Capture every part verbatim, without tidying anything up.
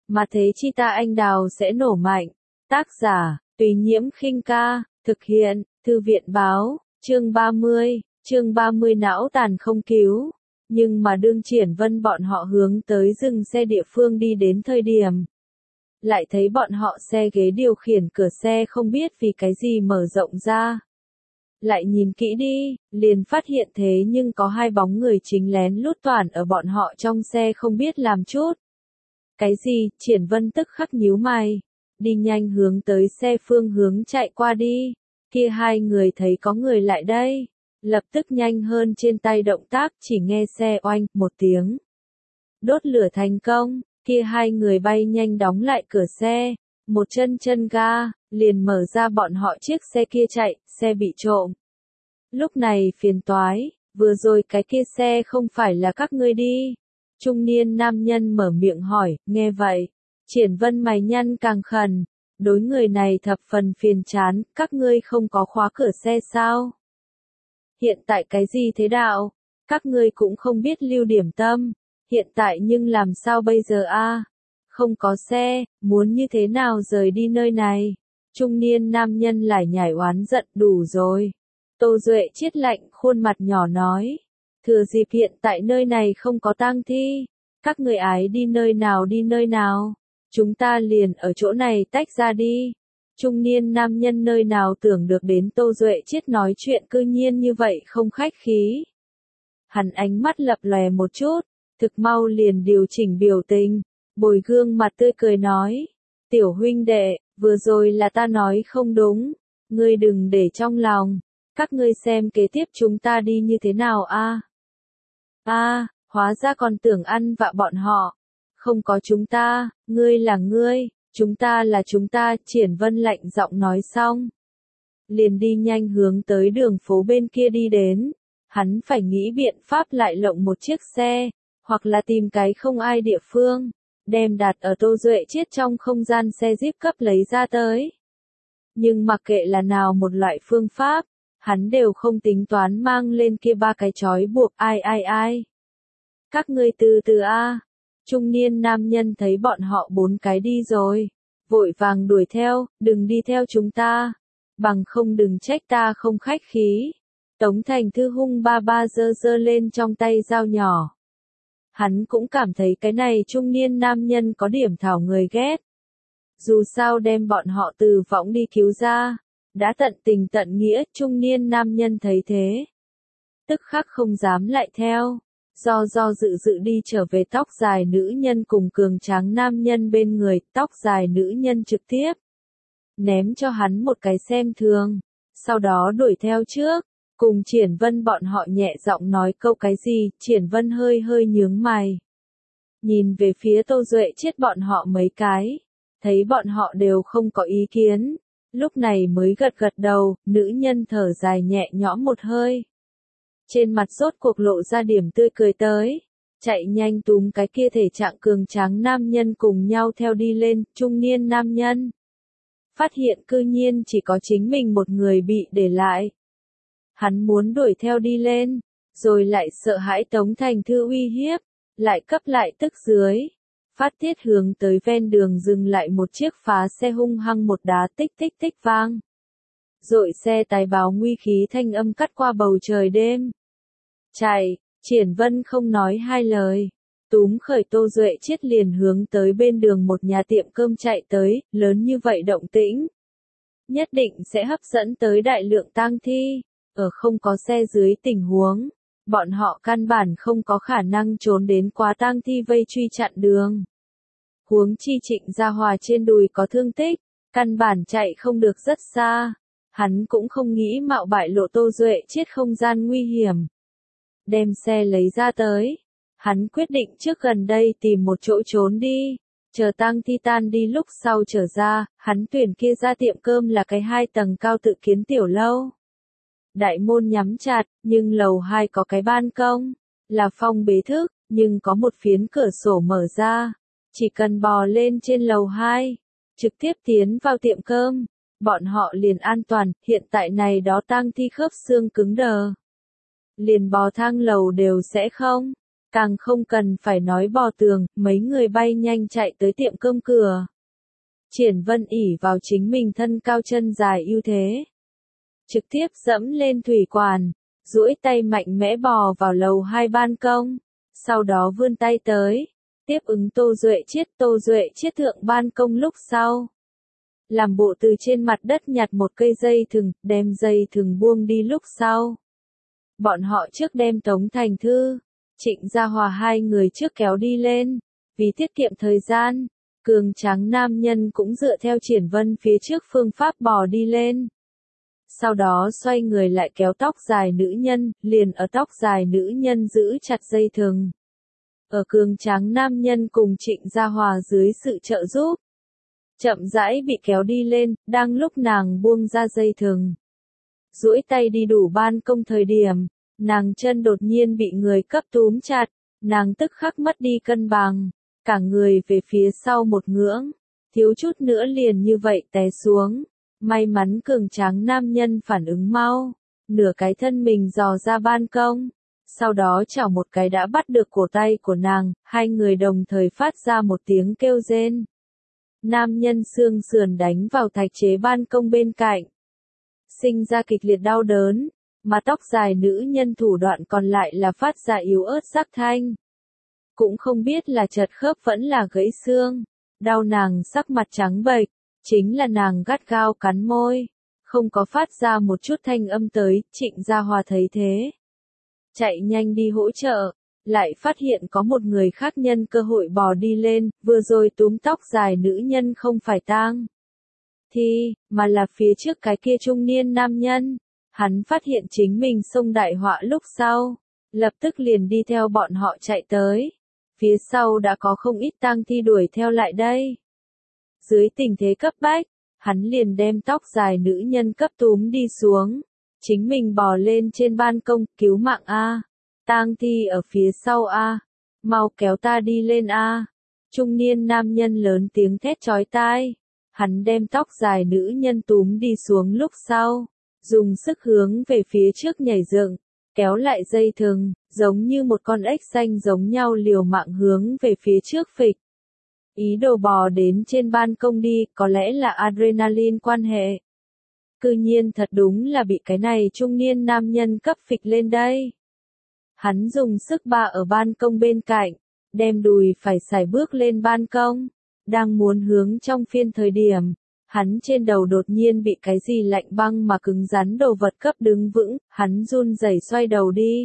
mà thế chi ta anh đào sẽ nổ mạnh. Tác giả, Tùy Nhiễm Khinh Ca, thực hiện, Thư viện Báo, chương ba mươi, chương ba mươi não tàn không cứu. Nhưng mà đương Triển Vân bọn họ hướng tới dừng xe địa phương đi đến thời điểm. Lại thấy bọn họ xe ghế điều khiển cửa xe không biết vì cái gì mở rộng ra. Lại nhìn kỹ đi, liền phát hiện thế nhưng có hai bóng người chính lén lút toàn ở bọn họ trong xe không biết làm chút. Cái gì, Triển Vân tức khắc nhíu mày, đi nhanh hướng tới xe phương hướng chạy qua đi, kia hai người thấy có người lại đây, lập tức nhanh hơn trên tay động tác chỉ nghe xe oanh một tiếng. Đốt lửa thành công, kia hai người bay nhanh đóng lại cửa xe, một chân chân ga, liền mở ra bọn họ chiếc xe kia chạy, xe bị trộm. Lúc này phiền toái, vừa rồi cái kia xe không phải là các ngươi đi. Trung niên nam nhân mở miệng hỏi, nghe vậy, Triển Vân mày nhăn càng khẩn, đối người này thập phần phiền chán, các ngươi không có khóa cửa xe sao? Hiện tại cái gì thế đạo? Các ngươi cũng không biết lưu điểm tâm, hiện tại nhưng làm sao bây giờ a? Không có xe, muốn như thế nào rời đi nơi này? Trung niên nam nhân lại nhảy oán giận, đủ rồi. Tô Duệ chiết lạnh khuôn mặt nhỏ nói, thừa dịp hiện tại nơi này không có tang thi, các người ái đi nơi nào đi nơi nào, chúng ta liền ở chỗ này tách ra đi. Trung niên nam nhân nơi nào tưởng được đến Tô Duệ chiết nói chuyện cư nhiên như vậy không khách khí. Hắn ánh mắt lập lòe một chút, thực mau liền điều chỉnh biểu tình, bồi gương mặt tươi cười nói, tiểu huynh đệ, vừa rồi là ta nói không đúng, ngươi đừng để trong lòng. Các ngươi xem kế tiếp chúng ta đi như thế nào a? A, à, hóa ra còn tưởng ăn vạ bọn họ. Không có chúng ta, ngươi là ngươi, chúng ta là chúng ta, Triển Vân lạnh giọng nói xong. Liền đi nhanh hướng tới đường phố bên kia đi đến. Hắn phải nghĩ biện pháp lại lộng một chiếc xe, hoặc là tìm cái không ai địa phương, đem đặt ở Tô Duệ chiết trong không gian xe Jeep cấp lấy ra tới. Nhưng mặc kệ là nào một loại phương pháp, hắn đều không tính toán mang lên kia ba cái trói buộc ai ai ai. Các ngươi từ từ a. Trung niên nam nhân thấy bọn họ bốn cái đi rồi, vội vàng đuổi theo, đừng đi theo chúng ta, bằng không đừng trách ta không khách khí. Tống Thành Thư hung ba ba giơ giơ lên trong tay dao nhỏ. Hắn cũng cảm thấy cái này trung niên nam nhân có điểm thảo người ghét. Dù sao đem bọn họ từ võng đi cứu ra. Đã tận tình tận nghĩa, trung niên nam nhân thấy thế. Tức khắc không dám lại theo, do do dự dự đi trở về tóc dài nữ nhân cùng cường tráng nam nhân bên người, tóc dài nữ nhân trực tiếp. Ném cho hắn một cái xem thường, sau đó đuổi theo trước, cùng Triển Vân bọn họ nhẹ giọng nói câu cái gì, Triển Vân hơi hơi nhướng mày. Nhìn về phía Tô Duệ chiết bọn họ mấy cái, thấy bọn họ đều không có ý kiến. Lúc này mới gật gật đầu, nữ nhân thở dài nhẹ nhõm một hơi. Trên mặt rốt cuộc lộ ra điểm tươi cười tới, chạy nhanh túm cái kia thể trạng cường tráng nam nhân cùng nhau theo đi lên, trung niên nam nhân. Phát hiện cư nhiên chỉ có chính mình một người bị để lại. Hắn muốn đuổi theo đi lên, rồi lại sợ hãi Tống Thành Thư uy hiếp, lại cấp lại tức dưới. Phát tiết hướng tới ven đường dừng lại một chiếc phá xe hung hăng một đá tích tích tích vang. Rội xe tài báo nguy khí thanh âm cắt qua bầu trời đêm. Chạy, Triển Vân không nói hai lời. Túm khởi Tô Duệ chiết liền hướng tới bên đường một nhà tiệm cơm chạy tới, lớn như vậy động tĩnh. Nhất định sẽ hấp dẫn tới đại lượng tang thi, ở không có xe dưới tình huống. Bọn họ căn bản không có khả năng trốn đến quá tang thi vây truy chặn đường. Huống chi Trịnh Gia Hòa trên đùi có thương tích, căn bản chạy không được rất xa. Hắn cũng không nghĩ mạo bại lộ Tô Duệ chiết không gian nguy hiểm. Đem xe lấy ra tới. Hắn quyết định trước gần đây tìm một chỗ trốn đi. Chờ tang thi tan đi lúc sau trở ra, hắn tuyển kia ra tiệm cơm là cái hai tầng cao tự kiến tiểu lâu. Đại môn nhắm chặt, nhưng lầu hai có cái ban công, là phòng bế thức, nhưng có một phiến cửa sổ mở ra. Chỉ cần bò lên trên lầu hai, trực tiếp tiến vào tiệm cơm, bọn họ liền an toàn, hiện tại này đó tang thi khớp xương cứng đờ. Liền bò thang lầu đều sẽ không. Càng không cần phải nói bò tường, mấy người bay nhanh chạy tới tiệm cơm cửa. Triển Vân ỷ vào chính mình thân cao chân dài ưu thế. Trực tiếp dẫm lên thủy quản, duỗi tay mạnh mẽ bò vào lầu hai ban công. Sau đó vươn tay tới, tiếp ứng Tô Duệ Chiết. Tô Duệ Chiết thượng ban công lúc sau. Làm bộ từ trên mặt đất nhặt một cây dây thừng, đem dây thừng buông đi lúc sau. Bọn họ trước đem Tống Thành Thư, Trịnh Gia Hòa hai người trước kéo đi lên. Vì tiết kiệm thời gian, cường tráng nam nhân cũng dựa theo Triển Vân phía trước phương pháp bò đi lên. Sau đó xoay người lại kéo tóc dài nữ nhân, liền ở tóc dài nữ nhân giữ chặt dây thừng. Ở cường tráng nam nhân cùng Trịnh Gia Hòa dưới sự trợ giúp, chậm rãi bị kéo đi lên, đang lúc nàng buông ra dây thừng. Duỗi tay đi đủ ban công thời điểm, nàng chân đột nhiên bị người cấp túm chặt, nàng tức khắc mất đi cân bằng, cả người về phía sau một ngưỡng, thiếu chút nữa liền như vậy té xuống. May mắn cường tráng nam nhân phản ứng mau, nửa cái thân mình dò ra ban công, sau đó chảo một cái đã bắt được cổ tay của nàng, hai người đồng thời phát ra một tiếng kêu rên. Nam nhân xương sườn đánh vào thạch chế ban công bên cạnh, sinh ra kịch liệt đau đớn, mà tóc dài nữ nhân thủ đoạn còn lại là phát ra yếu ớt sắc thanh. Cũng không biết là chật khớp vẫn là gãy xương, đau nàng sắc mặt trắng bệch. Chính là nàng gắt gao cắn môi, không có phát ra một chút thanh âm tới. Trịnh Gia Hòa thấy thế, chạy nhanh đi hỗ trợ, lại phát hiện có một người khác nhân cơ hội bò đi lên, vừa rồi túm tóc dài nữ nhân không phải Tang Thi, mà là phía trước cái kia trung niên nam nhân. Hắn phát hiện chính mình xông đại họa lúc sau, lập tức liền đi theo bọn họ chạy tới. Phía sau đã có không ít Tang Thi đuổi theo lại đây. Dưới tình thế cấp bách, hắn liền đem tóc dài nữ nhân cấp túm đi xuống. Chính mình bò lên trên ban công, cứu mạng A. Tang Thi ở phía sau A. Mau kéo ta đi lên A. Trung niên nam nhân lớn tiếng thét chói tai. Hắn đem tóc dài nữ nhân túm đi xuống lúc sau. Dùng sức hướng về phía trước nhảy dựng, kéo lại dây thừng, giống như một con ếch xanh giống nhau liều mạng hướng về phía trước phịch. Ý đồ bò đến trên ban công đi, có lẽ là adrenaline quan hệ. Cư nhiên thật đúng là bị cái này trung niên nam nhân cấp phịch lên đây. Hắn dùng sức ba ở ban công bên cạnh, đem đùi phải sải bước lên ban công, đang muốn hướng trong phiên thời điểm, hắn trên đầu đột nhiên bị cái gì lạnh băng mà cứng rắn đồ vật cấp đứng vững, hắn run rẩy xoay đầu đi.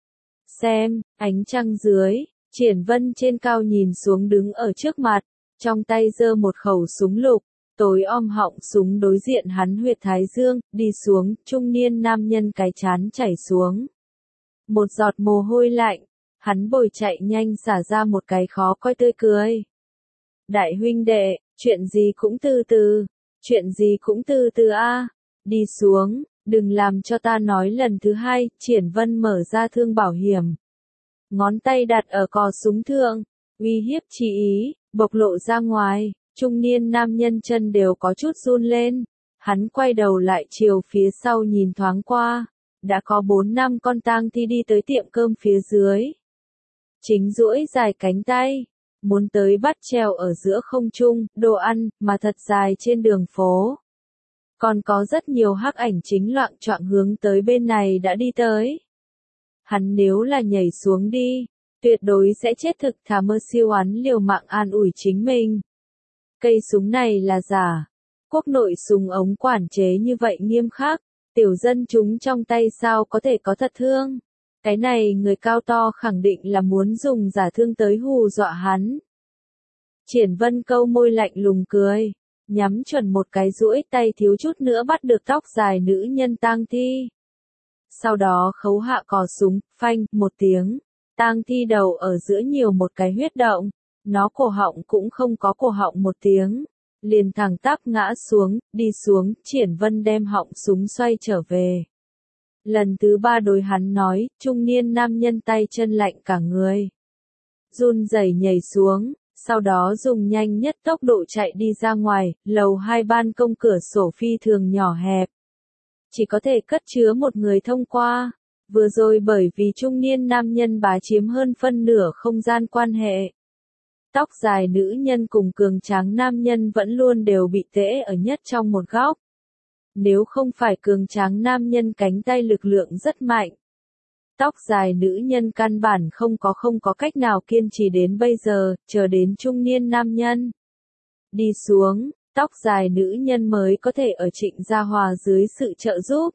Xem, ánh trăng dưới. Triển Vân trên cao nhìn xuống đứng ở trước mặt, trong tay giơ một khẩu súng lục, tối om họng súng đối diện hắn huyệt thái dương, đi xuống, trung niên nam nhân cái chán chảy xuống. Một giọt mồ hôi lạnh, hắn bồi chạy nhanh xả ra một cái khó coi tươi cười. Đại huynh đệ, chuyện gì cũng từ từ, chuyện gì cũng từ từ a, đi xuống, đừng làm cho ta nói lần thứ hai. Triển Vân mở ra thương bảo hiểm. Ngón tay đặt ở cò súng thượng, uy hiếp chỉ ý, bộc lộ ra ngoài, trung niên nam nhân chân đều có chút run lên. Hắn quay đầu lại chiều phía sau nhìn thoáng qua, đã có bốn năm con Tang Thi đi tới tiệm cơm phía dưới. Chính duỗi dài cánh tay, muốn tới bắt treo ở giữa không trung, đồ ăn, mà thật dài trên đường phố. Còn có rất nhiều hắc ảnh chính loạng choạng hướng tới bên này đã đi tới. Hắn nếu là nhảy xuống đi, tuyệt đối sẽ chết thực. Thà mơ siêu hắn liều mạng an ủi chính mình. Cây súng này là giả. Quốc nội súng ống quản chế như vậy nghiêm khắc, tiểu dân chúng trong tay sao có thể có thật thương. Cái này người cao to khẳng định là muốn dùng giả thương tới hù dọa hắn. Triển Vân câu môi lạnh lùng cười, nhắm chuẩn một cái duỗi tay thiếu chút nữa bắt được tóc dài nữ nhân Tang Thi. Sau đó khấu hạ cò súng, phanh, một tiếng, Tang Thi đầu ở giữa nhiều một cái huyết động, nó cổ họng cũng không có cổ họng một tiếng, liền thẳng tắp ngã xuống, đi xuống. Triển Vân đem họng súng xoay trở về. Lần thứ ba đối hắn nói, trung niên nam nhân tay chân lạnh cả người, run rẩy nhảy xuống, sau đó dùng nhanh nhất tốc độ chạy đi ra ngoài. Lầu hai ban công cửa sổ phi thường nhỏ hẹp, chỉ có thể cất chứa một người thông qua. Vừa rồi bởi vì trung niên nam nhân bá chiếm hơn phân nửa không gian quan hệ. Tóc dài nữ nhân cùng cường tráng nam nhân vẫn luôn đều bị tễ ở nhất trong một góc. Nếu không phải cường tráng nam nhân cánh tay lực lượng rất mạnh. Tóc dài nữ nhân căn bản không có không có cách nào kiên trì đến bây giờ, chờ đến trung niên nam nhân. Đi xuống, tóc dài nữ nhân mới có thể ở Trịnh Gia Hòa dưới sự trợ giúp.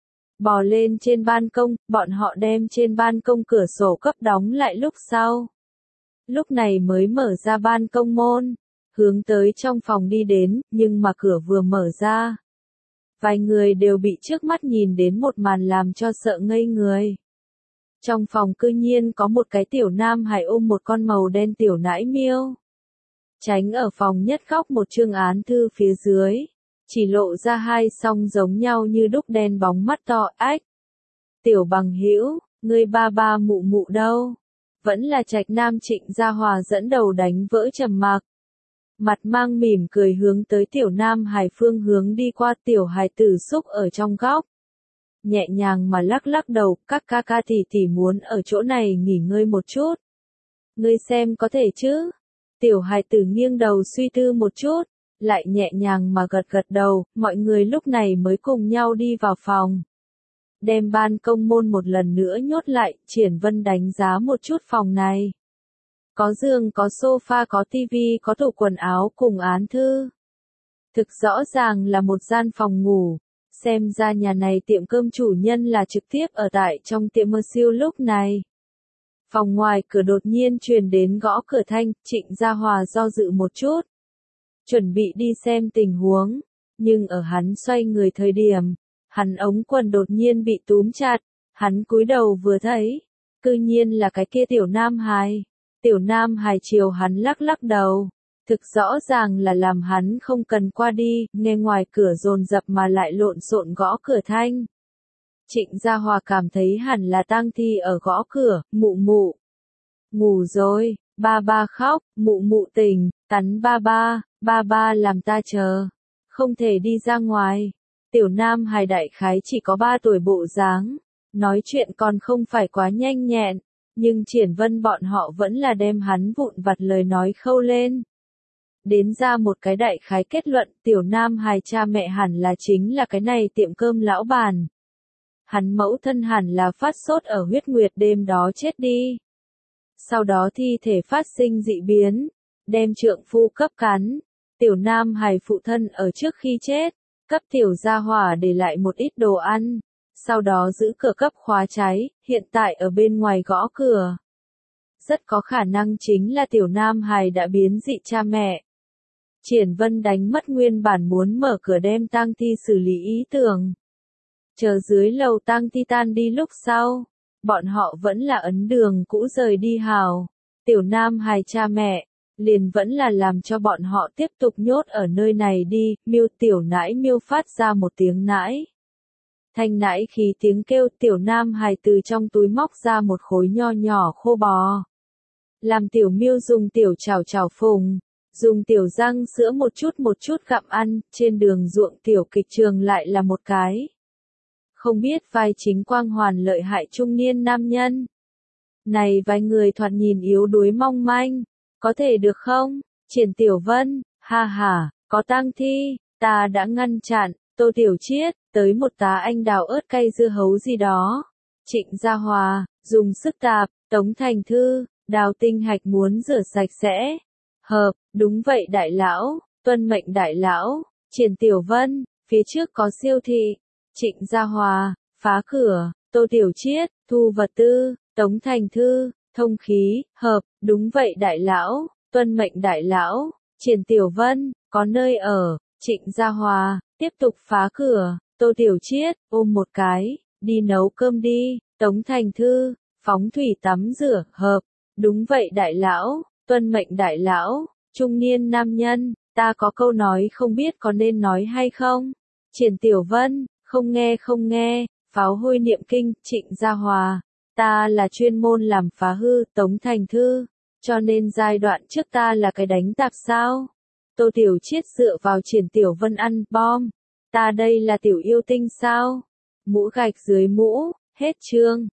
Bò lên trên ban công, bọn họ đem trên ban công cửa sổ cấp đóng lại lúc sau. Lúc này mới mở ra ban công môn, hướng tới trong phòng đi đến, nhưng mà cửa vừa mở ra. Vài người đều bị trước mắt nhìn đến một màn làm cho sợ ngây người. Trong phòng cư nhiên có một cái tiểu nam hài ôm một con màu đen tiểu nãi miêu. Tránh ở phòng nhất góc một chương án thư phía dưới. Chỉ lộ ra hai song giống nhau như đúc đen bóng mắt to ách. Tiểu bằng hữu, ngươi ba ba mụ mụ đâu? Vẫn là Trạch Nam Trịnh Gia Hòa dẫn đầu đánh vỡ trầm mặc. Mặt mang mỉm cười hướng tới tiểu nam hài phương hướng đi qua, tiểu hài tử xúc ở trong góc. Nhẹ nhàng mà lắc lắc đầu, các ca ca tỷ tỷ muốn ở chỗ này nghỉ ngơi một chút. Ngươi xem có thể chứ? Tiểu hài tử nghiêng đầu suy tư một chút, lại nhẹ nhàng mà gật gật đầu, mọi người lúc này mới cùng nhau đi vào phòng. Đem ban công môn một lần nữa nhốt lại, Triển Vân đánh giá một chút phòng này. Có giường, có sofa, có tivi, có tủ quần áo cùng án thư. Thực rõ ràng là một gian phòng ngủ. Xem ra nhà này tiệm cơm chủ nhân là trực tiếp ở tại trong tiệm mơ siêu lúc này. Phòng ngoài cửa đột nhiên truyền đến gõ cửa thanh, Trịnh Gia Hòa do dự một chút. Chuẩn bị đi xem tình huống, nhưng ở hắn xoay người thời điểm, hắn ống quần đột nhiên bị túm chặt, hắn cúi đầu vừa thấy, cư nhiên là cái kia tiểu nam hài. Tiểu nam hài chiều hắn lắc lắc đầu, thực rõ ràng là làm hắn không cần qua đi, nghe ngoài cửa dồn dập mà lại lộn xộn gõ cửa thanh. Trịnh Gia Hòa cảm thấy hẳn là tang thi ở gõ cửa, mụ mụ. Ngủ rồi, ba ba khóc, mụ mụ tỉnh, cắn ba ba, ba ba làm ta chờ, không thể đi ra ngoài. Tiểu nam hài đại khái chỉ có ba tuổi bộ dáng, nói chuyện còn không phải quá nhanh nhẹn, nhưng Triển Vân bọn họ vẫn là đem hắn vụn vặt lời nói khâu lên. Đến ra một cái đại khái kết luận, tiểu nam hài cha mẹ hẳn là chính là cái này tiệm cơm lão bản. Hắn mẫu thân hẳn là phát sốt ở huyết nguyệt đêm đó chết đi. Sau đó thi thể phát sinh dị biến, đem trượng phu cấp cắn. Tiểu nam hài phụ thân ở trước khi chết, cấp tiểu Gia Hòa để lại một ít đồ ăn. Sau đó giữ cửa cấp khóa cháy, hiện tại ở bên ngoài gõ cửa. Rất có khả năng chính là tiểu nam hài đã biến dị cha mẹ. Triển Vân đánh mất nguyên bản muốn mở cửa đem tang thi xử lý ý tưởng. Chờ dưới lầu tang thi tan đi lúc sau, bọn họ vẫn là ấn đường cũ rời đi hào. Tiểu nam hài cha mẹ, liền vẫn là làm cho bọn họ tiếp tục nhốt ở nơi này đi. Miêu tiểu nãi miêu phát ra một tiếng nãi. Thanh nãi khí tiếng kêu, tiểu nam hài từ trong túi móc ra một khối nho nhỏ khô bò. Làm tiểu miêu dùng tiểu chảo chảo phùng, dùng tiểu răng sữa một chút một chút gặm ăn, trên đường ruộng tiểu kịch trường lại là một cái. Không biết vai chính quang hoàn lợi hại trung niên nam nhân. Này vài người thoạt nhìn yếu đuối mong manh, có thể được không? Triển Tiểu Vân, ha ha, có tang thi, ta đã ngăn chặn. Tô Tiểu Chiết, tới một tá anh đào ớt cay dưa hấu gì đó. Trịnh Gia Hòa, dùng sức tạp. Tống Thành Thư, Đào Tinh Hạch muốn rửa sạch sẽ. Hợp, đúng vậy đại lão, tuân mệnh đại lão. Triển Tiểu Vân, phía trước có siêu thị. Trịnh Gia Hòa, phá cửa. Tô Tiểu Chiết, thu vật tư. Tống Thành Thư, thông khí. Hợp, đúng vậy đại lão, tuân mệnh đại lão. Triển Tiểu Vân, có nơi ở. Trịnh Gia Hòa, tiếp tục phá cửa. Tô Tiểu Chiết, ôm một cái, đi nấu cơm đi. Tống Thành Thư, phóng thủy tắm rửa. Hợp, đúng vậy đại lão, tuân mệnh đại lão. Trung niên nam nhân, ta có câu nói không biết có nên nói hay không? Triển Tiểu Vân, không nghe không nghe. Pháo hôi niệm kinh. Trịnh Gia Hòa, ta là chuyên môn làm phá hư. Tống Thành Thư, cho nên giai đoạn trước ta là cái đánh tạp sao? Tô Tiểu Chiết dựa vào Triển Tiểu Vân ăn bom. Ta đây là tiểu yêu tinh sao? Mũ gạch dưới mũ, Hết chương.